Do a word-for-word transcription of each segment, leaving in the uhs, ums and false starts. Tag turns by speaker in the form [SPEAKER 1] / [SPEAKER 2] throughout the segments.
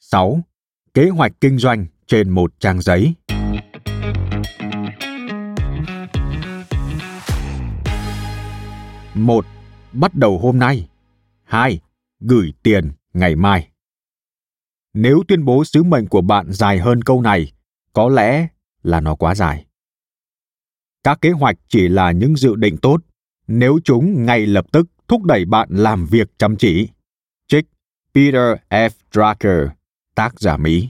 [SPEAKER 1] sáu. Kế hoạch kinh doanh trên một trang giấy. một. Bắt đầu hôm nay. hai. Gửi tiền ngày mai. Nếu tuyên bố sứ mệnh của bạn dài hơn câu này, có lẽ là nó quá dài. Các kế hoạch chỉ là những dự định tốt, nếu chúng ngay lập tức thúc đẩy bạn làm việc chăm chỉ. Trích Peter F. Drucker, tác giả Mỹ.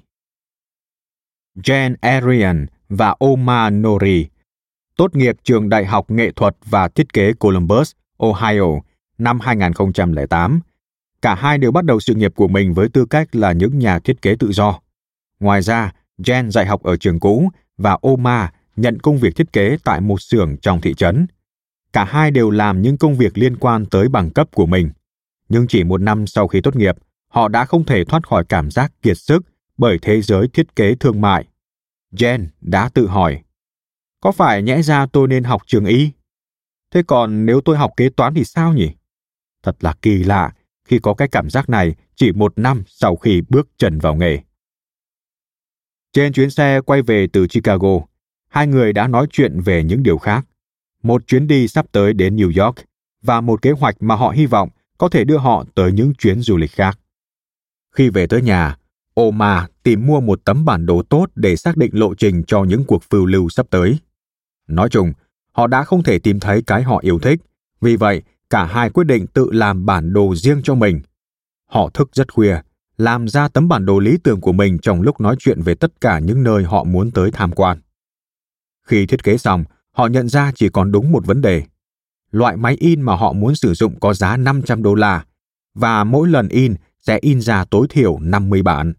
[SPEAKER 1] Jen Arian và Omar Nori, tốt nghiệp trường Đại học Nghệ thuật và Thiết kế Columbus, Ohio, năm hai không không tám. Cả hai đều bắt đầu sự nghiệp của mình với tư cách là những nhà thiết kế tự do. Ngoài ra, Jen dạy học ở trường cũ và Omar nhận công việc thiết kế tại một xưởng trong thị trấn. Cả hai đều làm những công việc liên quan tới bằng cấp của mình. Nhưng chỉ một năm sau khi tốt nghiệp, họ đã không thể thoát khỏi cảm giác kiệt sức bởi thế giới thiết kế thương mại. Jen đã tự hỏi, có phải nhẽ ra tôi nên học trường y? Thế còn nếu tôi học kế toán thì sao nhỉ? Thật là kỳ lạ khi có cái cảm giác này chỉ một năm sau khi bước chân vào nghề. Trên chuyến xe quay về từ Chicago, hai người đã nói chuyện về những điều khác. Một chuyến đi sắp tới đến New York và một kế hoạch mà họ hy vọng có thể đưa họ tới những chuyến du lịch khác. Khi về tới nhà, Omar tìm mua một tấm bản đồ tốt để xác định lộ trình cho những cuộc phiêu lưu sắp tới. Nói chung, họ đã không thể tìm thấy cái họ yêu thích, vì vậy cả hai quyết định tự làm bản đồ riêng cho mình. Họ thức rất khuya, làm ra tấm bản đồ lý tưởng của mình trong lúc nói chuyện về tất cả những nơi họ muốn tới tham quan. Khi thiết kế xong, họ nhận ra chỉ còn đúng một vấn đề. Loại máy in mà họ muốn sử dụng có giá năm trăm đô la, và mỗi lần in sẽ in ra tối thiểu năm mươi bản.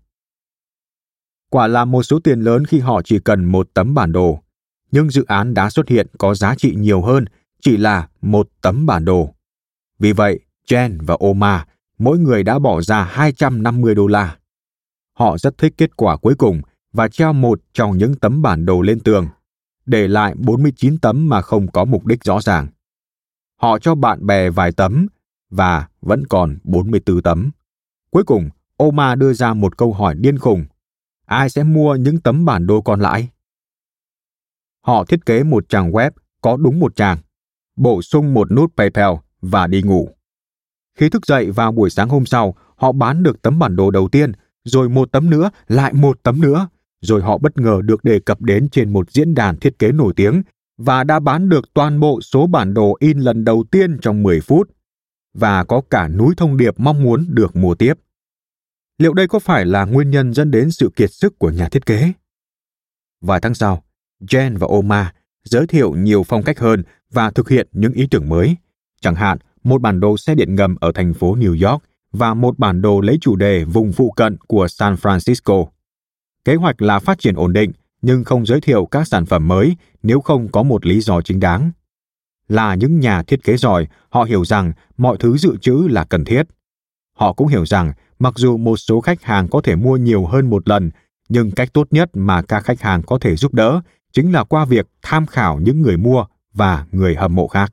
[SPEAKER 1] Quả là một số tiền lớn khi họ chỉ cần một tấm bản đồ, nhưng dự án đã xuất hiện có giá trị nhiều hơn chỉ là một tấm bản đồ. Vì vậy, Jen và Omar, mỗi người đã bỏ ra hai trăm năm mươi đô la. Họ rất thích kết quả cuối cùng và treo một trong những tấm bản đồ lên tường, để lại bốn mươi chín tấm mà không có mục đích rõ ràng. Họ cho bạn bè vài tấm và vẫn còn bốn mươi tư tấm. Cuối cùng, Omar đưa ra một câu hỏi điên khùng. Ai sẽ mua những tấm bản đồ còn lại? Họ thiết kế một trang web có đúng một trang, bổ sung một nút PayPal và đi ngủ. Khi thức dậy vào buổi sáng hôm sau, họ bán được tấm bản đồ đầu tiên, rồi một tấm nữa, lại một tấm nữa. Rồi họ bất ngờ được đề cập đến trên một diễn đàn thiết kế nổi tiếng và đã bán được toàn bộ số bản đồ in lần đầu tiên trong mười phút. Và có cả núi thông điệp mong muốn được mua tiếp. Liệu đây có phải là nguyên nhân dẫn đến sự kiệt sức của nhà thiết kế? Vài tháng sau, Jen và Omar giới thiệu nhiều phong cách hơn và thực hiện những ý tưởng mới. Chẳng hạn, một bản đồ xe điện ngầm ở thành phố New York và một bản đồ lấy chủ đề vùng phụ cận của San Francisco. Kế hoạch là phát triển ổn định, nhưng không giới thiệu các sản phẩm mới nếu không có một lý do chính đáng. Là những nhà thiết kế giỏi, họ hiểu rằng mọi thứ dự trữ là cần thiết. Họ cũng hiểu rằng mặc dù một số khách hàng có thể mua nhiều hơn một lần, nhưng cách tốt nhất mà các khách hàng có thể giúp đỡ chính là qua việc tham khảo những người mua và người hâm mộ khác.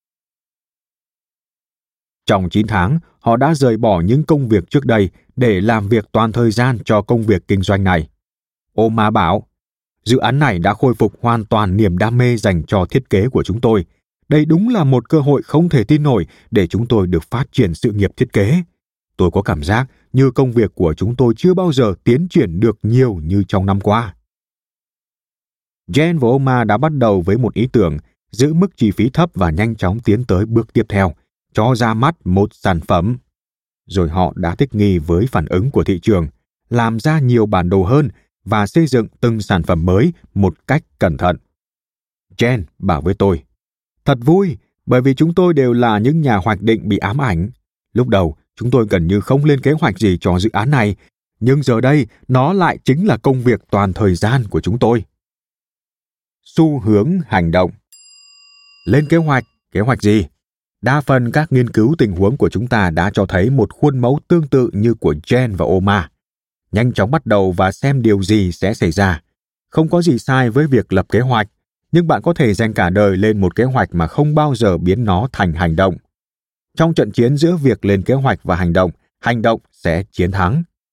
[SPEAKER 1] Trong chín tháng, họ đã rời bỏ những công việc trước đây để làm việc toàn thời gian cho công việc kinh doanh này. Omar bảo, dự án này đã khôi phục hoàn toàn niềm đam mê dành cho thiết kế của chúng tôi. Đây đúng là một cơ hội không thể tin nổi để chúng tôi được phát triển sự nghiệp thiết kế. Tôi có cảm giác như công việc của chúng tôi chưa bao giờ tiến triển được nhiều như trong năm qua. Jen và Omar đã bắt đầu với một ý tưởng, giữ mức chi phí thấp và nhanh chóng tiến tới bước tiếp theo, cho ra mắt một sản phẩm. Rồi họ đã thích nghi với phản ứng của thị trường, làm ra nhiều bản đồ hơn và xây dựng từng sản phẩm mới một cách cẩn thận. Jen bảo với tôi, thật vui, bởi vì chúng tôi đều là những nhà hoạch định bị ám ảnh. Lúc đầu, chúng tôi gần như không lên kế hoạch gì cho dự án này, nhưng giờ đây nó lại chính là công việc toàn thời gian của chúng tôi. Xu hướng hành động. Lên kế hoạch, kế hoạch gì? Đa phần các nghiên cứu tình huống của chúng ta đã cho thấy một khuôn mẫu tương tự như của Jen và Omar. Nhanh chóng bắt đầu và xem điều gì sẽ xảy ra. Không có gì sai với việc lập kế hoạch, nhưng bạn có thể dành cả đời lên một kế hoạch mà không bao giờ biến nó thành hành động. Trong trận chiến giữa việc lên kế hoạch và hành động, hành động sẽ chiến thắng.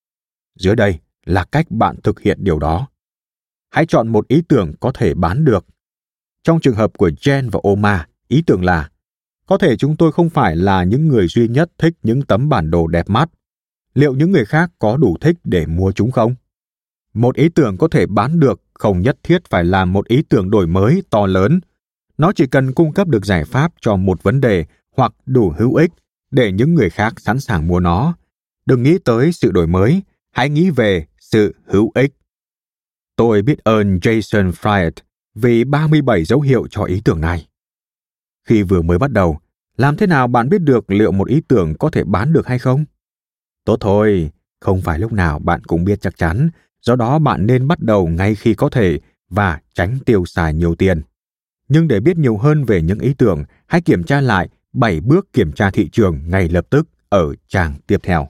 [SPEAKER 1] Dưới đây là cách bạn thực hiện điều đó. Hãy chọn một ý tưởng có thể bán được. Trong trường hợp của Jen và Omar, ý tưởng là có thể chúng tôi không phải là những người duy nhất thích những tấm bản đồ đẹp mắt. Liệu những người khác có đủ thích để mua chúng không? Một ý tưởng có thể bán được không nhất thiết phải là một ý tưởng đổi mới to lớn. Nó chỉ cần cung cấp được giải pháp cho một vấn đề hoặc đủ hữu ích để những người khác sẵn sàng mua nó. Đừng nghĩ tới sự đổi mới, hãy nghĩ về sự hữu ích. Tôi biết ơn Jason Fried vì ba mươi bảy dấu hiệu cho ý tưởng này. Khi vừa mới bắt đầu, làm thế nào bạn biết được liệu một ý tưởng có thể bán được hay không? Tốt thôi, không phải lúc nào bạn cũng biết chắc chắn, do đó bạn nên bắt đầu ngay khi có thể và tránh tiêu xài nhiều tiền. Nhưng để biết nhiều hơn về những ý tưởng, hãy kiểm tra lại bảy bước kiểm tra thị trường ngay lập tức ở trang tiếp theo.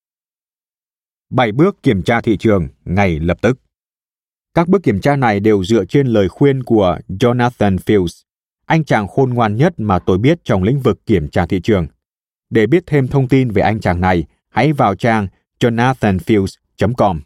[SPEAKER 1] bảy bước kiểm tra thị trường ngay lập tức. Các bước kiểm tra này đều dựa trên lời khuyên của Jonathan Fields, anh chàng khôn ngoan nhất mà tôi biết trong lĩnh vực kiểm tra thị trường. Để biết thêm thông tin về anh chàng này, hãy vào trang jonathan fields chấm com.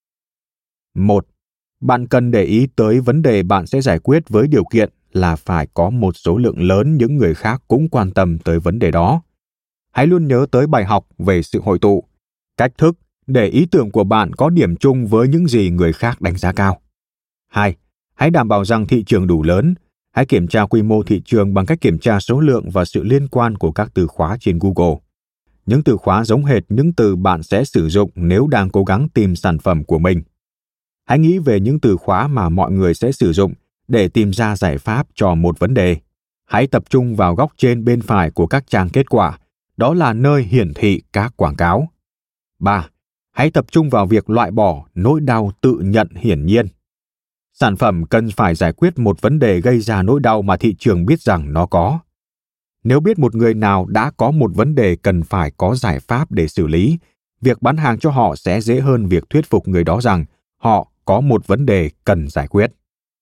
[SPEAKER 1] một. Bạn cần để ý tới vấn đề bạn sẽ giải quyết với điều kiện là phải có một số lượng lớn những người khác cũng quan tâm tới vấn đề đó. Hãy luôn nhớ tới bài học về sự hội tụ, cách thức để ý tưởng của bạn có điểm chung với những gì người khác đánh giá cao. hai. Hãy đảm bảo rằng thị trường đủ lớn. Hãy kiểm tra quy mô thị trường bằng cách kiểm tra số lượng và sự liên quan của các từ khóa trên Google. Những từ khóa giống hệt những từ bạn sẽ sử dụng nếu đang cố gắng tìm sản phẩm của mình. Hãy nghĩ về những từ khóa mà mọi người sẽ sử dụng để tìm ra giải pháp cho một vấn đề. Hãy tập trung vào góc trên bên phải của các trang kết quả, đó là nơi hiển thị các quảng cáo. ba. Hãy tập trung vào việc loại bỏ nỗi đau tự nhận hiển nhiên. Sản phẩm cần phải giải quyết một vấn đề gây ra nỗi đau mà thị trường biết rằng nó có. Nếu biết một người nào đã có một vấn đề cần phải có giải pháp để xử lý, việc bán hàng cho họ sẽ dễ hơn việc thuyết phục người đó rằng họ có một vấn đề cần giải quyết.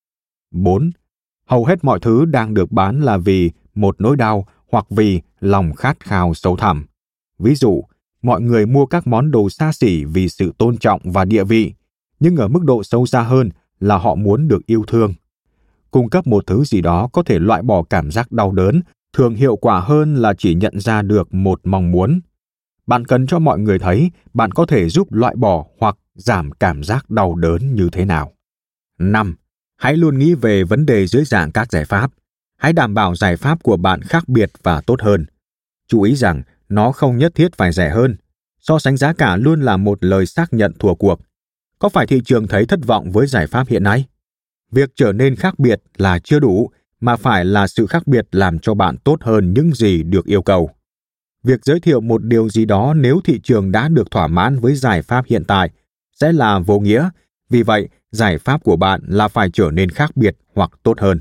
[SPEAKER 1] bốn. Hầu hết mọi thứ đang được bán là vì một nỗi đau hoặc vì lòng khát khao sâu thẳm. Ví dụ, mọi người mua các món đồ xa xỉ vì sự tôn trọng và địa vị, nhưng ở mức độ sâu xa hơn là họ muốn được yêu thương. Cung cấp một thứ gì đó có thể loại bỏ cảm giác đau đớn thường hiệu quả hơn là chỉ nhận ra được một mong muốn. Bạn cần cho mọi người thấy bạn có thể giúp loại bỏ hoặc giảm cảm giác đau đớn như thế nào. năm. Hãy luôn nghĩ về vấn đề dưới dạng các giải pháp. Hãy đảm bảo giải pháp của bạn khác biệt và tốt hơn. Chú ý rằng nó không nhất thiết phải rẻ hơn. So sánh giá cả luôn là một lời xác nhận thua cuộc. Có phải thị trường thấy thất vọng với giải pháp hiện nay? Việc trở nên khác biệt là chưa đủ, mà phải là sự khác biệt làm cho bạn tốt hơn những gì được yêu cầu. Việc giới thiệu một điều gì đó nếu thị trường đã được thỏa mãn với giải pháp hiện tại sẽ là vô nghĩa, vì vậy giải pháp của bạn là phải trở nên khác biệt hoặc tốt hơn.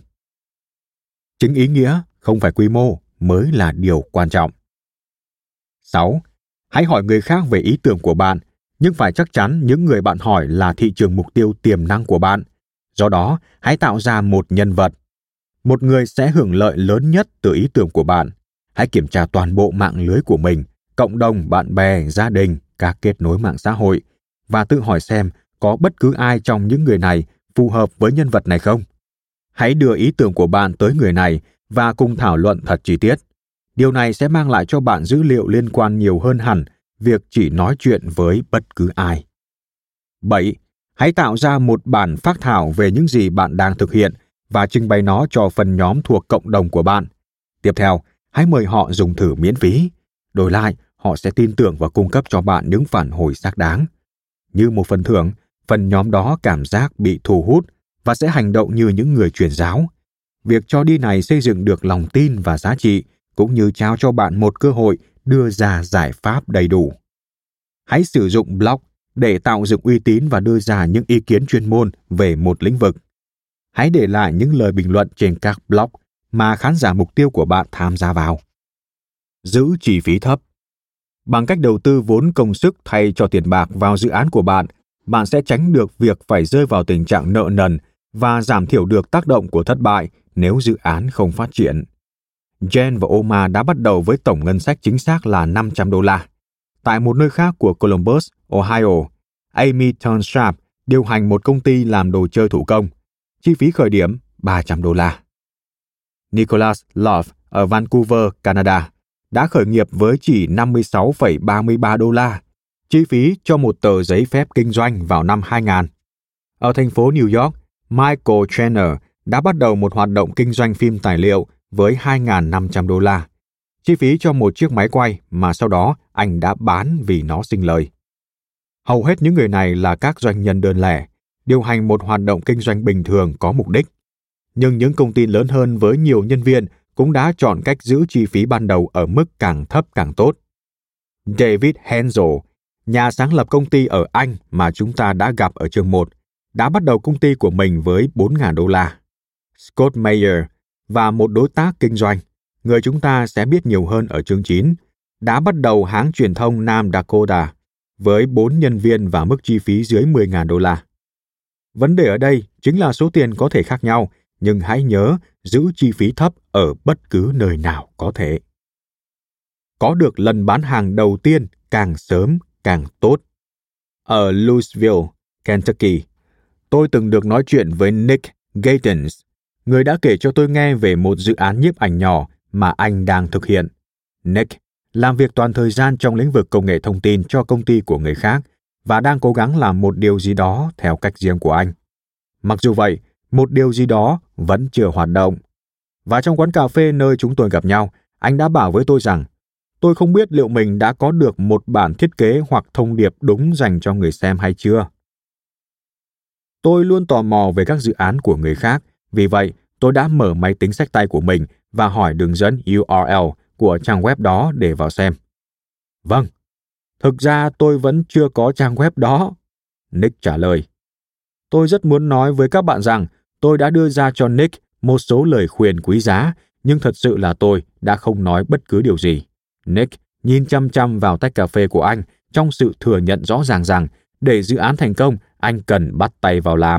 [SPEAKER 1] Chính ý nghĩa, không phải quy mô, mới là điều quan trọng. sáu. Hãy hỏi người khác về ý tưởng của bạn, nhưng phải chắc chắn những người bạn hỏi là thị trường mục tiêu tiềm năng của bạn. Do đó, hãy tạo ra một nhân vật. Một người sẽ hưởng lợi lớn nhất từ ý tưởng của bạn. Hãy kiểm tra toàn bộ mạng lưới của mình, cộng đồng, bạn bè, gia đình, các kết nối mạng xã hội, và tự hỏi xem có bất cứ ai trong những người này phù hợp với nhân vật này không. Hãy đưa ý tưởng của bạn tới người này và cùng thảo luận thật chi tiết. Điều này sẽ mang lại cho bạn dữ liệu liên quan nhiều hơn hẳn việc chỉ nói chuyện với bất cứ ai. bảy. Hãy tạo ra một bản phác thảo về những gì bạn đang thực hiện và trình bày nó cho phần nhóm thuộc cộng đồng của bạn. Tiếp theo, hãy mời họ dùng thử miễn phí. Đổi lại, họ sẽ tin tưởng và cung cấp cho bạn những phản hồi xác đáng. Như một phần thưởng, phần nhóm đó cảm giác bị thu hút và sẽ hành động như những người truyền giáo. Việc cho đi này xây dựng được lòng tin và giá trị, cũng như trao cho bạn một cơ hội đưa ra giải pháp đầy đủ. Hãy sử dụng blog để tạo dựng uy tín và đưa ra những ý kiến chuyên môn về một lĩnh vực. Hãy để lại những lời bình luận trên các blog mà khán giả mục tiêu của bạn tham gia vào. Giữ chi phí thấp. Bằng cách đầu tư vốn công sức thay cho tiền bạc vào dự án của bạn, bạn sẽ tránh được việc phải rơi vào tình trạng nợ nần và giảm thiểu được tác động của thất bại nếu dự án không phát triển. Jen và Omar đã bắt đầu với tổng ngân sách chính xác là năm trăm đô la. Tại một nơi khác của Columbus, Ohio, Amy Turnsharp điều hành một công ty làm đồ chơi thủ công. Chi phí khởi điểm ba trăm đô la. Nicholas Love ở Vancouver, Canada đã khởi nghiệp với chỉ năm mươi sáu phẩy ba mươi ba đô la, chi phí cho một tờ giấy phép kinh doanh vào năm hai nghìn. Ở thành phố New York, Michael Chenner đã bắt đầu một hoạt động kinh doanh phim tài liệu với hai nghìn năm trăm đô la, chi phí cho một chiếc máy quay mà sau đó anh đã bán vì nó sinh lời. Hầu hết những người này là các doanh nhân đơn lẻ, điều hành một hoạt động kinh doanh bình thường có mục đích. Nhưng những công ty lớn hơn với nhiều nhân viên cũng đã chọn cách giữ chi phí ban đầu ở mức càng thấp càng tốt. David Hensel, nhà sáng lập công ty ở Anh mà chúng ta đã gặp ở chương một, đã bắt đầu công ty của mình với bốn nghìn đô la. Scott Mayer và một đối tác kinh doanh, người chúng ta sẽ biết nhiều hơn ở chương chín, đã bắt đầu hãng truyền thông Nam Dakota với bốn nhân viên và mức chi phí dưới mười nghìn đô la. Vấn đề ở đây chính là số tiền có thể khác nhau, nhưng hãy nhớ giữ chi phí thấp ở bất cứ nơi nào có thể. Có được lần bán hàng đầu tiên càng sớm càng tốt. Ở Louisville, Kentucky, tôi từng được nói chuyện với Nick Gatens, người đã kể cho tôi nghe về một dự án nhiếp ảnh nhỏ mà anh đang thực hiện. Nick làm việc toàn thời gian trong lĩnh vực công nghệ thông tin cho công ty của người khác và đang cố gắng làm một điều gì đó theo cách riêng của anh. Mặc dù vậy, một điều gì đó vẫn chưa hoạt động. Và trong quán cà phê nơi chúng tôi gặp nhau, anh đã bảo với tôi rằng tôi không biết liệu mình đã có được một bản thiết kế hoặc thông điệp đúng dành cho người xem hay chưa. Tôi luôn tò mò về các dự án của người khác, vì vậy tôi đã mở máy tính xách tay của mình và hỏi đường dẫn u rờ lờ của trang web đó để vào xem. Vâng, thực ra tôi vẫn chưa có trang web đó, Nick trả lời. Tôi rất muốn nói với các bạn rằng tôi đã đưa ra cho Nick một số lời khuyên quý giá, nhưng thật sự là tôi đã không nói bất cứ điều gì. Nick nhìn chăm chăm vào tách cà phê của anh trong sự thừa nhận rõ ràng rằng để dự án thành công, anh cần bắt tay vào làm.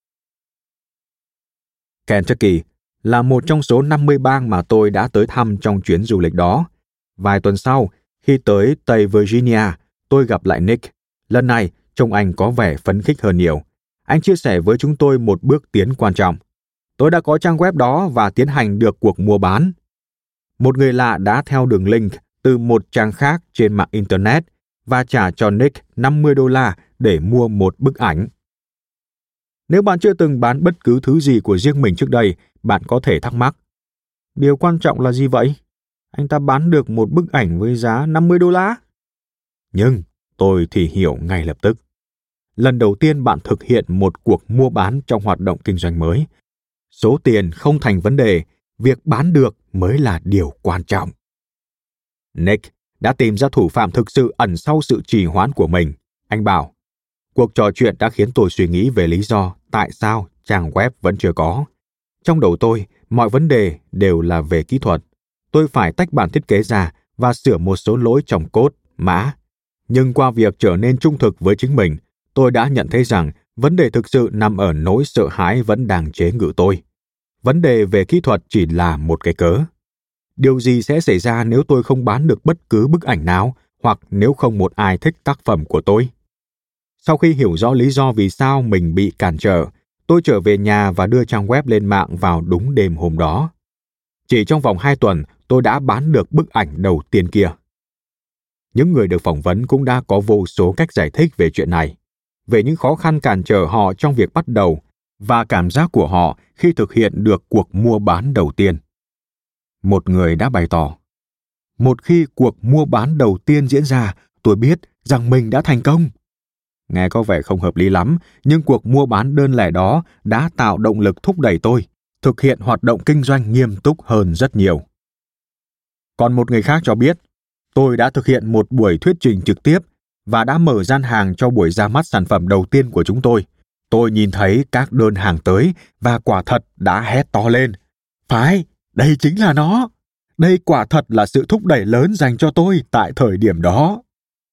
[SPEAKER 1] Kentucky là một trong số năm mươi bang mà tôi đã tới thăm trong chuyến du lịch đó. Vài tuần sau, khi tới Tây Virginia, tôi gặp lại Nick. Lần này, trông anh có vẻ phấn khích hơn nhiều. Anh chia sẻ với chúng tôi một bước tiến quan trọng. Tôi đã có trang web đó và tiến hành được cuộc mua bán. Một người lạ đã theo đường link từ một trang khác trên mạng Internet và trả cho Nick năm mươi đô la để mua một bức ảnh. Nếu bạn chưa từng bán bất cứ thứ gì của riêng mình trước đây, bạn có thể thắc mắc. Điều quan trọng là gì vậy? Anh ta bán được một bức ảnh với giá năm mươi đô la? Nhưng tôi thì hiểu ngay lập tức. Lần đầu tiên bạn thực hiện một cuộc mua bán trong hoạt động kinh doanh mới, số tiền không thành vấn đề, việc bán được mới là điều quan trọng. Nick đã tìm ra thủ phạm thực sự ẩn sau sự trì hoãn của mình. Anh bảo, cuộc trò chuyện đã khiến tôi suy nghĩ về lý do tại sao trang web vẫn chưa có. Trong đầu tôi, mọi vấn đề đều là về kỹ thuật. Tôi phải tách bản thiết kế ra và sửa một số lỗi trong code, mã. Nhưng qua việc trở nên trung thực với chính mình, tôi đã nhận thấy rằng vấn đề thực sự nằm ở nỗi sợ hãi vẫn đang chế ngự tôi. Vấn đề về kỹ thuật chỉ là một cái cớ. Điều gì sẽ xảy ra nếu tôi không bán được bất cứ bức ảnh nào, hoặc nếu không một ai thích tác phẩm của tôi? Sau khi hiểu rõ lý do vì sao mình bị cản trở, tôi trở về nhà và đưa trang web lên mạng vào đúng đêm hôm đó. Chỉ trong vòng hai tuần, tôi đã bán được bức ảnh đầu tiên kia. Những người được phỏng vấn cũng đã có vô số cách giải thích về chuyện này, về những khó khăn cản trở họ trong việc bắt đầu và cảm giác của họ khi thực hiện được cuộc mua bán đầu tiên. Một người đã bày tỏ, một khi cuộc mua bán đầu tiên diễn ra, tôi biết rằng mình đã thành công. Nghe có vẻ không hợp lý lắm, nhưng cuộc mua bán đơn lẻ đó đã tạo động lực thúc đẩy tôi thực hiện hoạt động kinh doanh nghiêm túc hơn rất nhiều. Còn một người khác cho biết, tôi đã thực hiện một buổi thuyết trình trực tiếp và đã mở gian hàng cho buổi ra mắt sản phẩm đầu tiên của chúng tôi. Tôi nhìn thấy các đơn hàng tới và quả thật đã hét to lên. Phải, đây chính là nó. Đây quả thật là sự thúc đẩy lớn dành cho tôi tại thời điểm đó.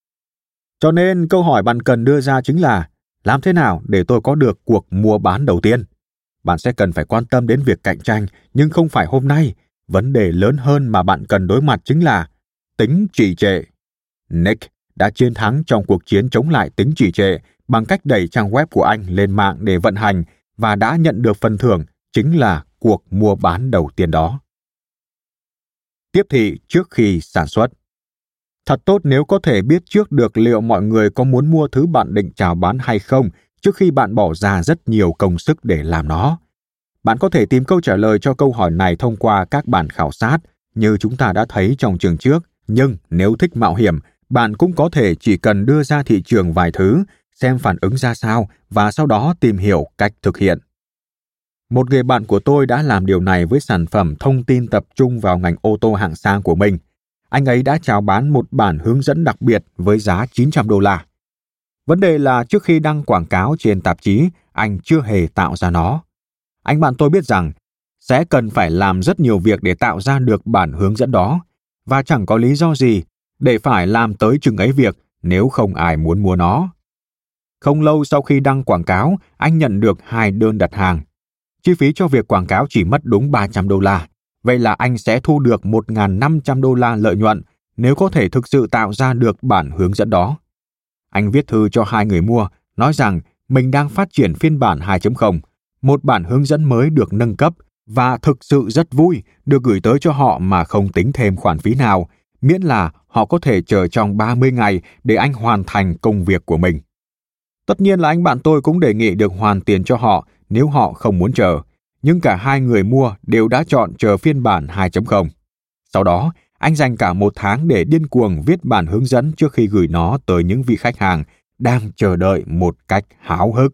[SPEAKER 1] Cho nên câu hỏi bạn cần đưa ra chính là làm thế nào để tôi có được cuộc mua bán đầu tiên? Bạn sẽ cần phải quan tâm đến việc cạnh tranh, nhưng không phải hôm nay. Vấn đề lớn hơn mà bạn cần đối mặt chính là tính trì trệ. Nick đã chiến thắng trong cuộc chiến chống lại tính trì trệ bằng cách đẩy trang web của anh lên mạng để vận hành và đã nhận được phần thưởng chính là cuộc mua bán đầu tiên đó. Tiếp thị trước khi sản xuất. Thật tốt nếu có thể biết trước được liệu mọi người có muốn mua thứ bạn định chào bán hay không trước khi bạn bỏ ra rất nhiều công sức để làm nó. Bạn có thể tìm câu trả lời cho câu hỏi này thông qua các bản khảo sát như chúng ta đã thấy trong chương trước, nhưng nếu thích mạo hiểm, bạn cũng có thể chỉ cần đưa ra thị trường vài thứ, xem phản ứng ra sao và sau đó tìm hiểu cách thực hiện. Một người bạn của tôi đã làm điều này với sản phẩm thông tin tập trung vào ngành ô tô hạng sang của mình. Anh ấy đã chào bán một bản hướng dẫn đặc biệt với giá chín trăm đô la. Vấn đề là trước khi đăng quảng cáo trên tạp chí, anh chưa hề tạo ra nó. Anh bạn tôi biết rằng sẽ cần phải làm rất nhiều việc để tạo ra được bản hướng dẫn đó, và chẳng có lý do gì để phải làm tới chừng ấy việc nếu không ai muốn mua nó. Không lâu sau khi đăng quảng cáo, anh nhận được hai đơn đặt hàng. Chi phí cho việc quảng cáo chỉ mất đúng ba trăm đô la, vậy là anh sẽ thu được một nghìn năm trăm đô la lợi nhuận nếu có thể thực sự tạo ra được bản hướng dẫn đó. Anh viết thư cho hai người mua, nói rằng mình đang phát triển phiên bản hai chấm không, một bản hướng dẫn mới được nâng cấp và thực sự rất vui được gửi tới cho họ mà không tính thêm khoản phí nào, miễn là họ có thể chờ trong ba mươi ngày để anh hoàn thành công việc của mình. Tất nhiên là anh bạn tôi cũng đề nghị được hoàn tiền cho họ nếu họ không muốn chờ, nhưng cả hai người mua đều đã chọn chờ phiên bản hai chấm không. Sau đó, anh dành cả một tháng để điên cuồng viết bản hướng dẫn trước khi gửi nó tới những vị khách hàng đang chờ đợi một cách háo hức.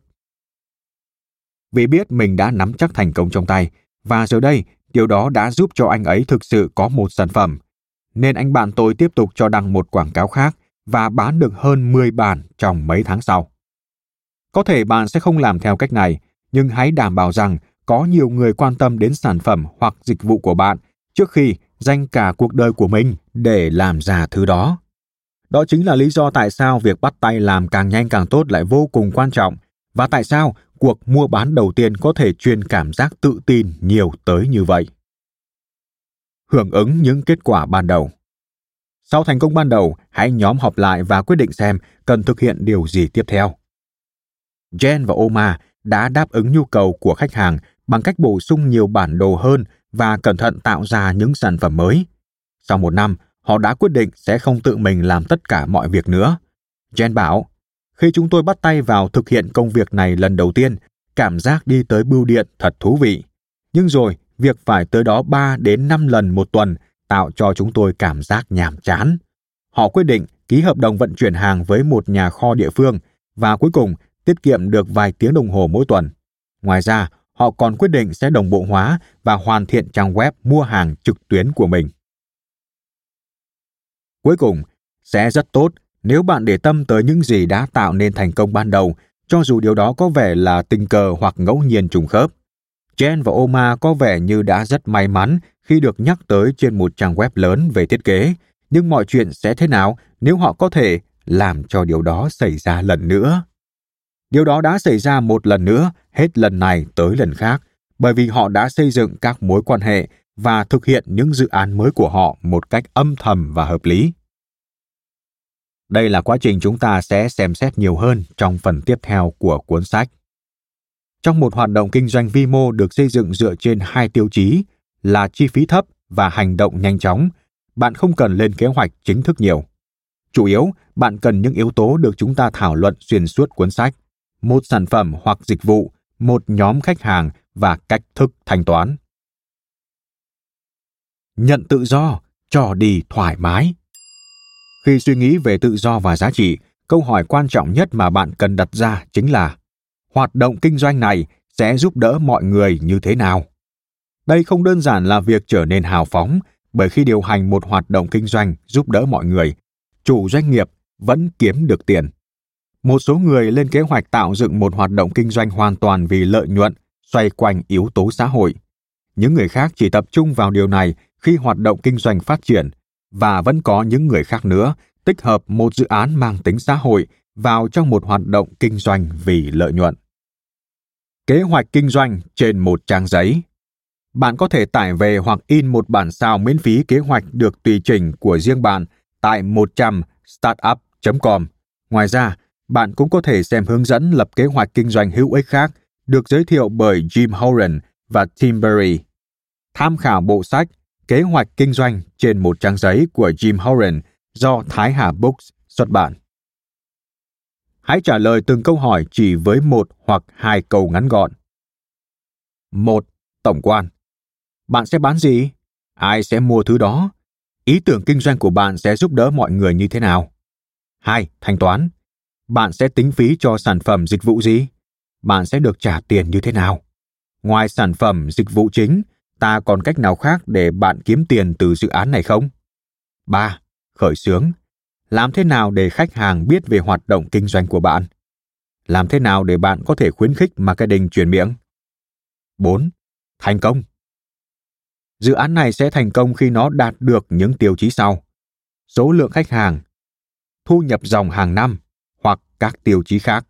[SPEAKER 1] Vì biết mình đã nắm chắc thành công trong tay, và giờ đây điều đó đã giúp cho anh ấy thực sự có một sản phẩm, nên anh bạn tôi tiếp tục cho đăng một quảng cáo khác và bán được hơn mười bản trong mấy tháng sau. Có thể bạn sẽ không làm theo cách này, nhưng hãy đảm bảo rằng có nhiều người quan tâm đến sản phẩm hoặc dịch vụ của bạn trước khi dành cả cuộc đời của mình để làm ra thứ đó. Đó chính là lý do tại sao việc bắt tay làm càng nhanh càng tốt lại vô cùng quan trọng, và tại sao cuộc mua bán đầu tiên có thể truyền cảm giác tự tin nhiều tới như vậy. Hưởng ứng những kết quả ban đầu. Sau thành công ban đầu, hãy nhóm họp lại và quyết định xem cần thực hiện điều gì tiếp theo. Jen và Omar đã đáp ứng nhu cầu của khách hàng bằng cách bổ sung nhiều bản đồ hơn và cẩn thận tạo ra những sản phẩm mới. Sau một năm, họ đã quyết định sẽ không tự mình làm tất cả mọi việc nữa. Jen bảo, khi chúng tôi bắt tay vào thực hiện công việc này lần đầu tiên, cảm giác đi tới bưu điện thật thú vị. Nhưng rồi, việc phải tới đó ba đến năm lần một tuần tạo cho chúng tôi cảm giác nhàm chán. Họ quyết định ký hợp đồng vận chuyển hàng với một nhà kho địa phương và cuối cùng tiết kiệm được vài tiếng đồng hồ mỗi tuần. Ngoài ra, họ còn quyết định sẽ đồng bộ hóa và hoàn thiện trang web mua hàng trực tuyến của mình. Cuối cùng, sẽ rất tốt nếu bạn để tâm tới những gì đã tạo nên thành công ban đầu, cho dù điều đó có vẻ là tình cờ hoặc ngẫu nhiên trùng khớp. Jen và Omar có vẻ như đã rất may mắn khi được nhắc tới trên một trang web lớn về thiết kế, nhưng mọi chuyện sẽ thế nào nếu họ có thể làm cho điều đó xảy ra lần nữa? Điều đó đã xảy ra một lần nữa, hết lần này tới lần khác, bởi vì họ đã xây dựng các mối quan hệ và thực hiện những dự án mới của họ một cách âm thầm và hợp lý. Đây là quá trình chúng ta sẽ xem xét nhiều hơn trong phần tiếp theo của cuốn sách. Trong một hoạt động kinh doanh vi mô được xây dựng dựa trên hai tiêu chí là chi phí thấp và hành động nhanh chóng, bạn không cần lên kế hoạch chính thức nhiều. Chủ yếu, bạn cần những yếu tố được chúng ta thảo luận xuyên suốt cuốn sách: một sản phẩm hoặc dịch vụ, một nhóm khách hàng và cách thức thanh toán. Nhận tự do, cho đi thoải mái. Khi suy nghĩ về tự do và giá trị, câu hỏi quan trọng nhất mà bạn cần đặt ra chính là: hoạt động kinh doanh này sẽ giúp đỡ mọi người như thế nào? Đây không đơn giản là việc trở nên hào phóng, bởi khi điều hành một hoạt động kinh doanh giúp đỡ mọi người, chủ doanh nghiệp vẫn kiếm được tiền. Một số người lên kế hoạch tạo dựng một hoạt động kinh doanh hoàn toàn vì lợi nhuận, xoay quanh yếu tố xã hội. Những người khác chỉ tập trung vào điều này khi hoạt động kinh doanh phát triển, và vẫn có những người khác nữa tích hợp một dự án mang tính xã hội vào trong một hoạt động kinh doanh vì lợi nhuận. Kế hoạch kinh doanh trên một trang giấy. Bạn có thể tải về hoặc in một bản sao miễn phí kế hoạch được tùy chỉnh của riêng bạn tại một trăm startup chấm com. Ngoài ra, Bạn cũng có thể xem hướng dẫn lập kế hoạch kinh doanh hữu ích khác được giới thiệu bởi Jim Horan và Tim Berry. Tham khảo bộ sách Kế hoạch kinh doanh trên một trang giấy của Jim Horan do Thái Hà Books xuất bản. Hãy trả lời từng câu hỏi chỉ với một hoặc hai câu ngắn gọn. một. Tổng quan. Bạn sẽ bán gì? Ai sẽ mua thứ đó? Ý tưởng kinh doanh của bạn sẽ giúp đỡ mọi người như thế nào? hai. Thanh toán. Bạn sẽ tính phí cho sản phẩm dịch vụ gì? Bạn sẽ được trả tiền như thế nào? Ngoài sản phẩm dịch vụ chính, ta còn cách nào khác để bạn kiếm tiền từ dự án này không? ba. Khởi xướng. Làm thế nào để khách hàng biết về hoạt động kinh doanh của bạn? Làm thế nào để bạn có thể khuyến khích marketing truyền miệng? bốn. Thành công. Dự án này sẽ thành công khi nó đạt được những tiêu chí sau: số lượng khách hàng, thu nhập dòng hàng năm hoặc các tiêu chí khác.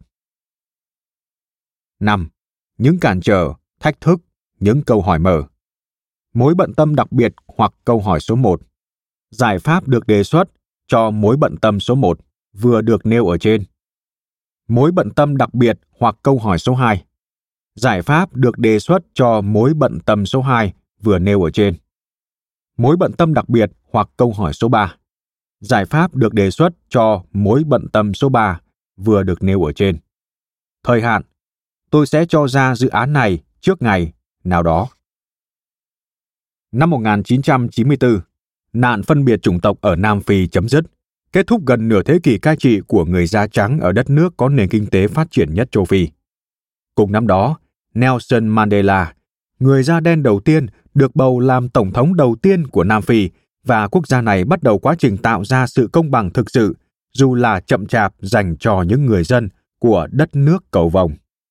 [SPEAKER 1] năm. Những cản trở, thách thức, những câu hỏi mở. Mối bận tâm đặc biệt hoặc câu hỏi số một. Giải pháp được đề xuất cho mối bận tâm số một vừa được nêu ở trên. Mối bận tâm đặc biệt hoặc câu hỏi số hai. Giải pháp được đề xuất cho mối bận tâm số hai vừa nêu ở trên. Mối bận tâm đặc biệt hoặc câu hỏi số ba. Giải pháp được đề xuất cho mối bận tâm số ba vừa được nêu ở trên. Thời hạn: tôi sẽ cho ra dự án này trước ngày nào đó. Năm một nghìn chín trăm chín mươi tư, nạn phân biệt chủng tộc ở Nam Phi chấm dứt, kết thúc gần nửa thế kỷ cai trị của người da trắng ở đất nước có nền kinh tế phát triển nhất châu Phi. Cùng năm đó, Nelson Mandela, người da đen đầu tiên, được bầu làm tổng thống đầu tiên của Nam Phi, và quốc gia này bắt đầu quá trình tạo ra sự công bằng thực sự, dù là chậm chạp, dành cho những người dân của đất nước cầu vồng.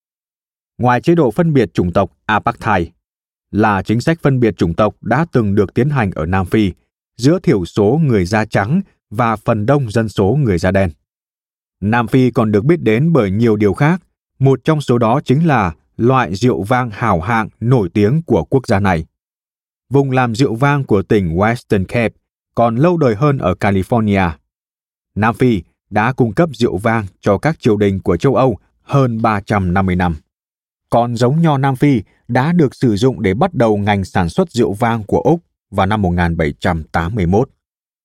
[SPEAKER 1] Ngoài chế độ phân biệt chủng tộc Apartheid, là chính sách phân biệt chủng tộc đã từng được tiến hành ở Nam Phi giữa thiểu số người da trắng và phần đông dân số người da đen. Nam Phi còn được biết đến bởi nhiều điều khác, một trong số đó chính là loại rượu vang hào hạng nổi tiếng của quốc gia này. Vùng làm rượu vang của tỉnh Western Cape còn lâu đời hơn ở California. Nam Phi đã cung cấp rượu vang cho các triều đình của châu Âu hơn ba trăm năm mươi năm. Còn giống nho Nam Phi đã được sử dụng để bắt đầu ngành sản xuất rượu vang của Úc vào năm một nghìn bảy trăm tám mươi mốt.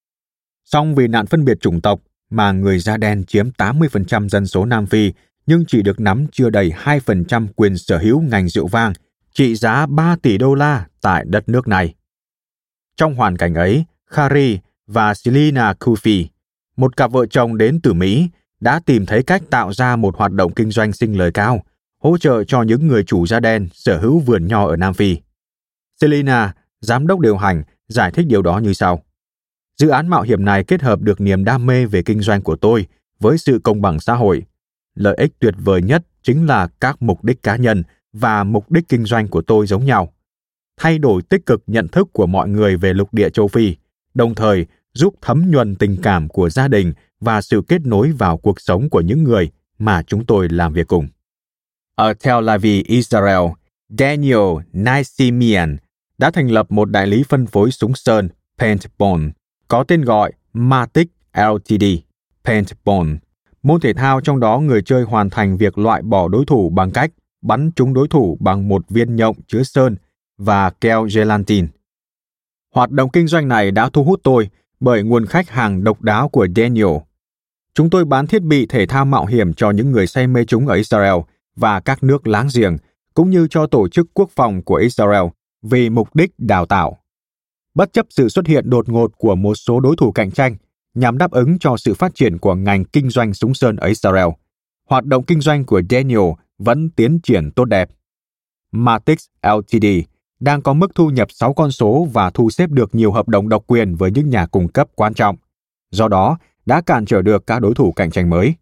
[SPEAKER 1] Song vì nạn phân biệt chủng tộc mà người da đen chiếm tám mươi phần trăm dân số Nam Phi nhưng chỉ được nắm chưa đầy hai phần trăm quyền sở hữu ngành rượu vang trị giá ba tỷ đô la tại đất nước này. Trong hoàn cảnh ấy, Khari và Selina Kufi, một cặp vợ chồng đến từ Mỹ, đã tìm thấy cách tạo ra một hoạt động kinh doanh sinh lời cao, hỗ trợ cho những người chủ da đen sở hữu vườn nho ở Nam Phi. Selina, giám đốc điều hành, giải thích điều đó như sau. Dự án mạo hiểm này kết hợp được niềm đam mê về kinh doanh của tôi với sự công bằng xã hội. Lợi ích tuyệt vời nhất chính là các mục đích cá nhân và mục đích kinh doanh của tôi giống nhau. Thay đổi tích cực nhận thức của mọi người về lục địa châu Phi, đồng thời giúp thấm nhuần tình cảm của gia đình và sự kết nối vào cuộc sống của những người mà chúng tôi làm việc cùng. Ở Tel Aviv, Israel, Daniel Naisimian đã thành lập một đại lý phân phối súng sơn Paintball có tên gọi Matic Limited. Paintball, môn thể thao trong đó người chơi hoàn thành việc loại bỏ đối thủ bằng cách bắn trúng đối thủ bằng một viên nhộng chứa sơn và keo gelatin. Hoạt động kinh doanh này đã thu hút tôi bởi nguồn khách hàng độc đáo của Daniel. Chúng tôi bán thiết bị thể thao mạo hiểm cho những người say mê chúng ở Israel và các nước láng giềng, cũng như cho tổ chức quốc phòng của Israel vì mục đích đào tạo. Bất chấp sự xuất hiện đột ngột của một số đối thủ cạnh tranh nhằm đáp ứng cho sự phát triển của ngành kinh doanh súng sơn ở Israel, hoạt động kinh doanh của Daniel vẫn tiến triển tốt đẹp. Matix Limited đang có mức thu nhập sáu con số và thu xếp được nhiều hợp đồng độc quyền với những nhà cung cấp quan trọng, do đó đã cản trở được các đối thủ cạnh tranh mới.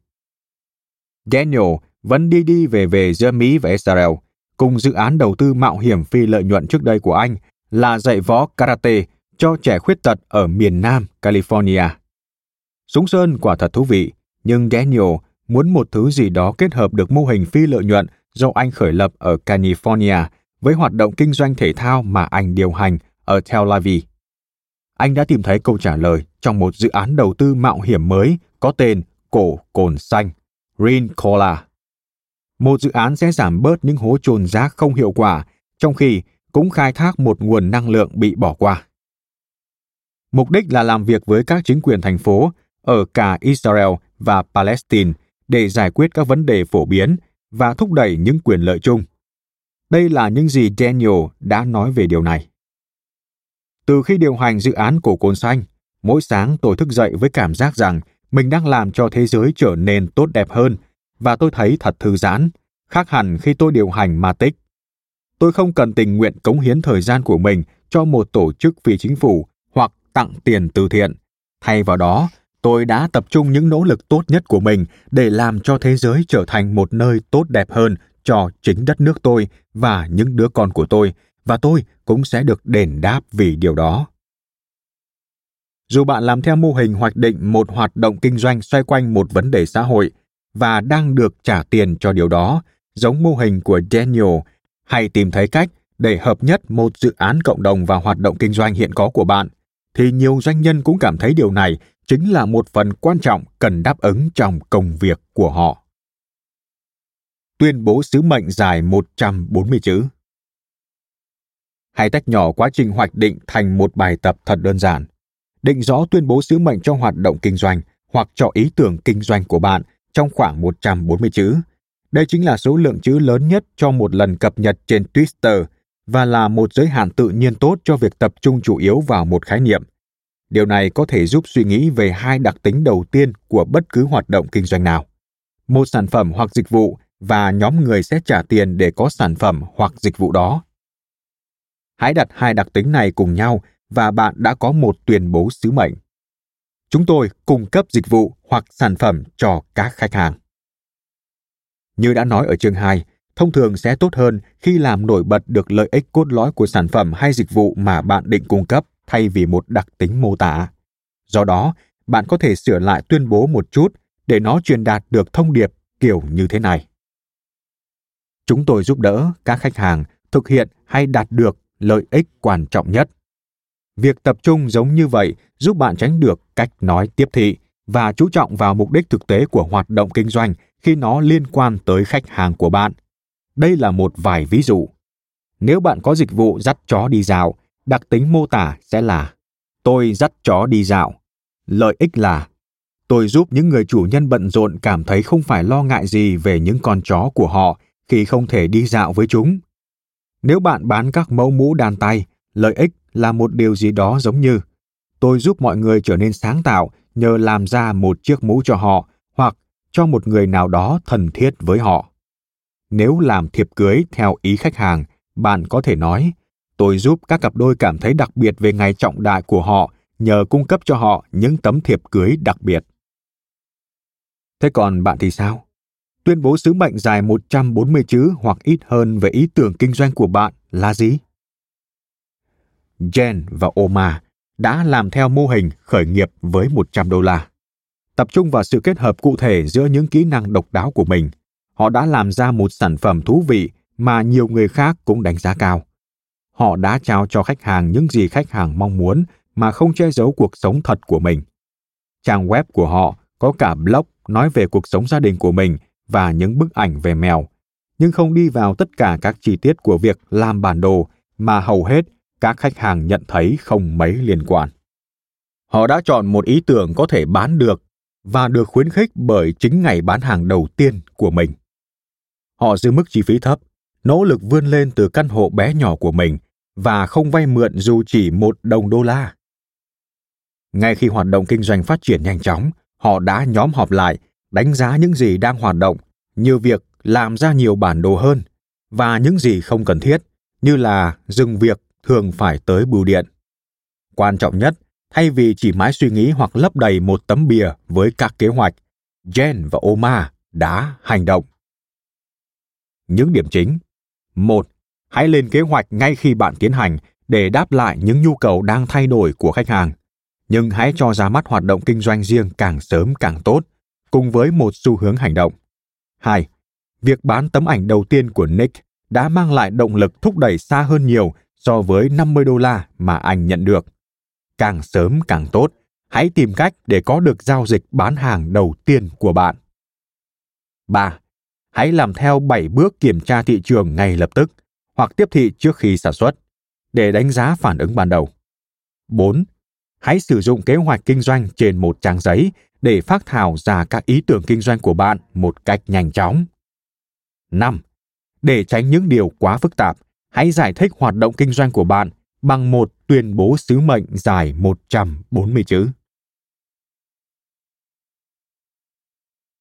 [SPEAKER 1] Daniel vẫn đi đi về về giữa Mỹ và Israel, cùng dự án đầu tư mạo hiểm phi lợi nhuận trước đây của anh là dạy võ karate cho trẻ khuyết tật ở miền Nam California. Súng sơn quả thật thú vị, nhưng Daniel muốn một thứ gì đó kết hợp được mô hình phi lợi nhuận do anh khởi lập ở California với hoạt động kinh doanh thể thao mà anh điều hành ở Tel Aviv. Anh đã tìm thấy câu trả lời trong một dự án đầu tư mạo hiểm mới có tên Cổ Cồn Xanh, Rincola. Một dự án sẽ giảm bớt những hố chôn rác không hiệu quả, trong khi cũng khai thác một nguồn năng lượng bị bỏ qua. Mục đích là làm việc với các chính quyền thành phố ở cả Israel và Palestine để giải quyết các vấn đề phổ biến và thúc đẩy những quyền lợi chung. Đây là những gì Daniel đã nói về điều này. Từ khi điều hành dự án cổ cồn xanh, mỗi sáng tôi thức dậy với cảm giác rằng mình đang làm cho thế giới trở nên tốt đẹp hơn, và tôi thấy thật thư giãn, khác hẳn khi tôi điều hành Matic. Tôi không cần tình nguyện cống hiến thời gian của mình cho một tổ chức phi chính phủ hoặc tặng tiền từ thiện. Thay vào đó, tôi đã tập trung những nỗ lực tốt nhất của mình để làm cho thế giới trở thành một nơi tốt đẹp hơn cho chính đất nước tôi và những đứa con của tôi, và tôi cũng sẽ được đền đáp vì điều đó. Dù bạn làm theo mô hình hoạch định một hoạt động kinh doanh xoay quanh một vấn đề xã hội và đang được trả tiền cho điều đó, giống mô hình của Daniel, hay tìm thấy cách để hợp nhất một dự án cộng đồng và hoạt động kinh doanh hiện có của bạn, thì nhiều doanh nhân cũng cảm thấy điều này chính là một phần quan trọng cần đáp ứng trong công việc của họ. Tuyên bố sứ mệnh dài một trăm bốn mươi chữ. Hãy tách nhỏ quá trình hoạch định thành một bài tập thật đơn giản. Định rõ tuyên bố sứ mệnh cho hoạt động kinh doanh hoặc cho ý tưởng kinh doanh của bạn trong khoảng một trăm bốn mươi chữ. Đây chính là số lượng chữ lớn nhất cho một lần cập nhật trên Twitter và là một giới hạn tự nhiên tốt cho việc tập trung chủ yếu vào một khái niệm. Điều này có thể giúp suy nghĩ về hai đặc tính đầu tiên của bất cứ hoạt động kinh doanh nào: một sản phẩm hoặc dịch vụ và nhóm người sẽ trả tiền để có sản phẩm hoặc dịch vụ đó. Hãy đặt hai đặc tính này cùng nhau và bạn đã có một tuyên bố sứ mệnh. Chúng tôi cung cấp dịch vụ hoặc sản phẩm cho các khách hàng. Như đã nói ở chương hai, thông thường sẽ tốt hơn khi làm nổi bật được lợi ích cốt lõi của sản phẩm hay dịch vụ mà bạn định cung cấp thay vì một đặc tính mô tả. Do đó, bạn có thể sửa lại tuyên bố một chút để nó truyền đạt được thông điệp kiểu như thế này. Chúng tôi giúp đỡ các khách hàng thực hiện hay đạt được lợi ích quan trọng nhất. Việc tập trung giống như vậy giúp bạn tránh được cách nói tiếp thị và chú trọng vào mục đích thực tế của hoạt động kinh doanh khi nó liên quan tới khách hàng của bạn. Đây là một vài ví dụ. Nếu bạn có dịch vụ dắt chó đi dạo, đặc tính mô tả sẽ là: tôi dắt chó đi dạo. Lợi ích là: tôi giúp những người chủ nhân bận rộn cảm thấy không phải lo ngại gì về những con chó của họ khi không thể đi dạo với chúng. Nếu bạn bán các mẫu mũ đan tay, lợi ích là một điều gì đó giống như: tôi giúp mọi người trở nên sáng tạo nhờ làm ra một chiếc mũ cho họ hoặc cho một người nào đó thân thiết với họ. Nếu làm thiệp cưới theo ý khách hàng, bạn có thể nói: tôi giúp các cặp đôi cảm thấy đặc biệt về ngày trọng đại của họ nhờ cung cấp cho họ những tấm thiệp cưới đặc biệt. Thế còn bạn thì sao? Tuyên bố sứ mệnh dài một trăm bốn mươi chữ hoặc ít hơn về ý tưởng kinh doanh của bạn là gì? Jen và Omar đã làm theo mô hình khởi nghiệp với một trăm đô la. Tập trung vào sự kết hợp cụ thể giữa những kỹ năng độc đáo của mình, họ đã làm ra một sản phẩm thú vị mà nhiều người khác cũng đánh giá cao. Họ đã trao cho khách hàng những gì khách hàng mong muốn mà không che giấu cuộc sống thật của mình. Trang web của họ có cả blog nói về cuộc sống gia đình của mình và những bức ảnh về mèo, nhưng không đi vào tất cả các chi tiết của việc làm bản đồ mà hầu hết các khách hàng nhận thấy không mấy liên quan. Họ đã chọn một ý tưởng có thể bán được và được khuyến khích bởi chính ngày bán hàng đầu tiên của mình. Họ giữ mức chi phí thấp, nỗ lực vươn lên từ căn hộ bé nhỏ của mình và không vay mượn dù chỉ một đồng đô la. Ngay khi hoạt động kinh doanh phát triển nhanh chóng, họ đã nhóm họp lại, đánh giá những gì đang hoạt động, như việc làm ra nhiều bản đồ hơn, và những gì không cần thiết, như là dừng việc thường phải tới bưu điện. Quan trọng nhất, thay vì chỉ mãi suy nghĩ hoặc lấp đầy một tấm bìa với các kế hoạch, Jen và Omar đã hành động. Những điểm chính. Một. Hãy lên kế hoạch ngay khi bạn tiến hành để đáp lại những nhu cầu đang thay đổi của khách hàng. Nhưng hãy cho ra mắt hoạt động kinh doanh riêng càng sớm càng tốt, cùng với một xu hướng hành động. Hai. Việc bán tấm ảnh đầu tiên của Nick đã mang lại động lực thúc đẩy xa hơn nhiều so với năm mươi đô la mà anh nhận được. Càng sớm càng tốt, hãy tìm cách để có được giao dịch bán hàng đầu tiên của bạn. ba. Hãy làm theo bảy bước kiểm tra thị trường ngay lập tức hoặc tiếp thị trước khi sản xuất để đánh giá phản ứng ban đầu. bốn. Hãy sử dụng kế hoạch kinh doanh trên một trang giấy để phác thảo ra các ý tưởng kinh doanh của bạn một cách nhanh chóng. năm. Để tránh những điều quá phức tạp, hãy giải thích hoạt động kinh doanh của bạn bằng một tuyên bố sứ mệnh dài một trăm bốn mươi chữ.